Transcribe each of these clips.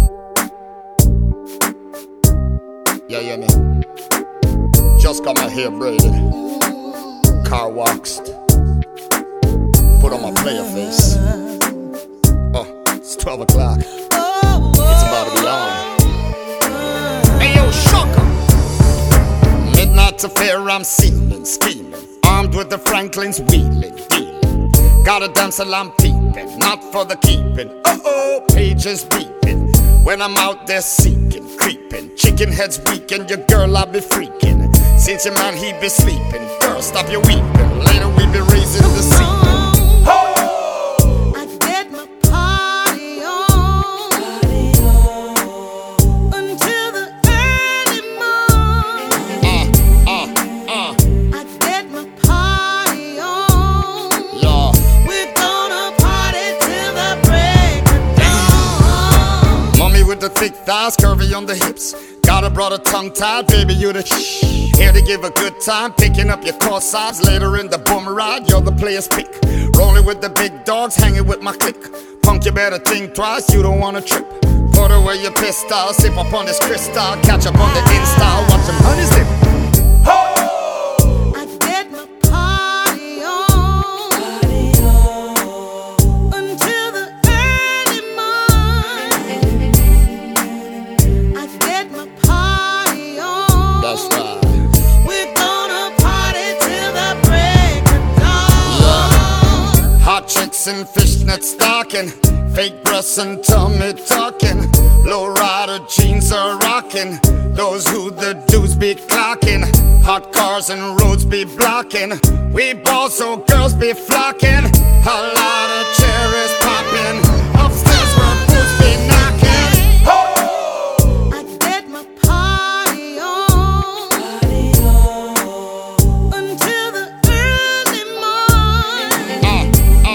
Yeah, yeah, me. Just got my hair braided, car waxed, put on my player face. Oh, it's 12 o'clock. It's about to be on. Hey, yo, Shocker! Midnight affair, I'm sealing, scheming, armed with the Franklins, wheeling, dealing. Got a damsel I'm peeping, not for the keeping. Uh-oh, pages beeping. When I'm out there seeking, creeping, chicken heads weaking, your girl I be freaking. Since your man he be sleeping, girl stop your weeping. Later we be raising the sea. The thick thighs, curvy on the hips. Got a brother tongue-tied, baby, you the here to give a good time, picking up your core size. Later in the boom ride, you're the player's pick. Rolling with the big dogs, hanging with my clique. Punk, you better think twice, you don't wanna trip. Put away your pistol, sip up on this crystal. Catch up on the Insta, watch them honey zip. Chicks in fishnet stocking, fake breasts and tummy talking. Low rider jeans are rocking, those who the dudes be clocking. Hot cars and roads be blocking, we ball so girls be flocking. A lot of cherries popping, upstairs where boots be knocking. I get my party on, until the early morning.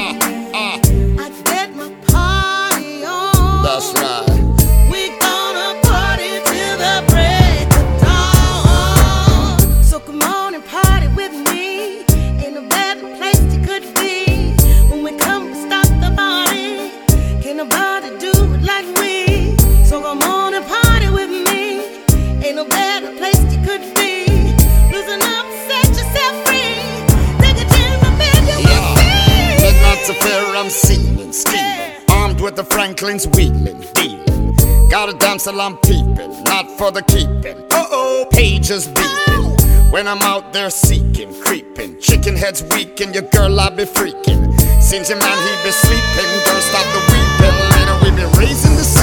That's right. We gonna party till the break of dawn. So come on and party with me. Ain't no better place you could be. When we come to stop the party, can't nobody do it like we. So come on and party with me. Ain't no better place you could be. Loosen up, set yourself free. Take a chance, I bet you will see. Midnight affair, I'm sealing, scheming, armed with the Franklins, wheeling, dealing. Got a damsel I'm peeping, not for the keeping. Uh-oh, pages beeping. When I'm out there seeking, creeping, chicken heads weaking, your girl I be freaking. Since your man he be sleeping, girl stop the weeping. Later we be raising the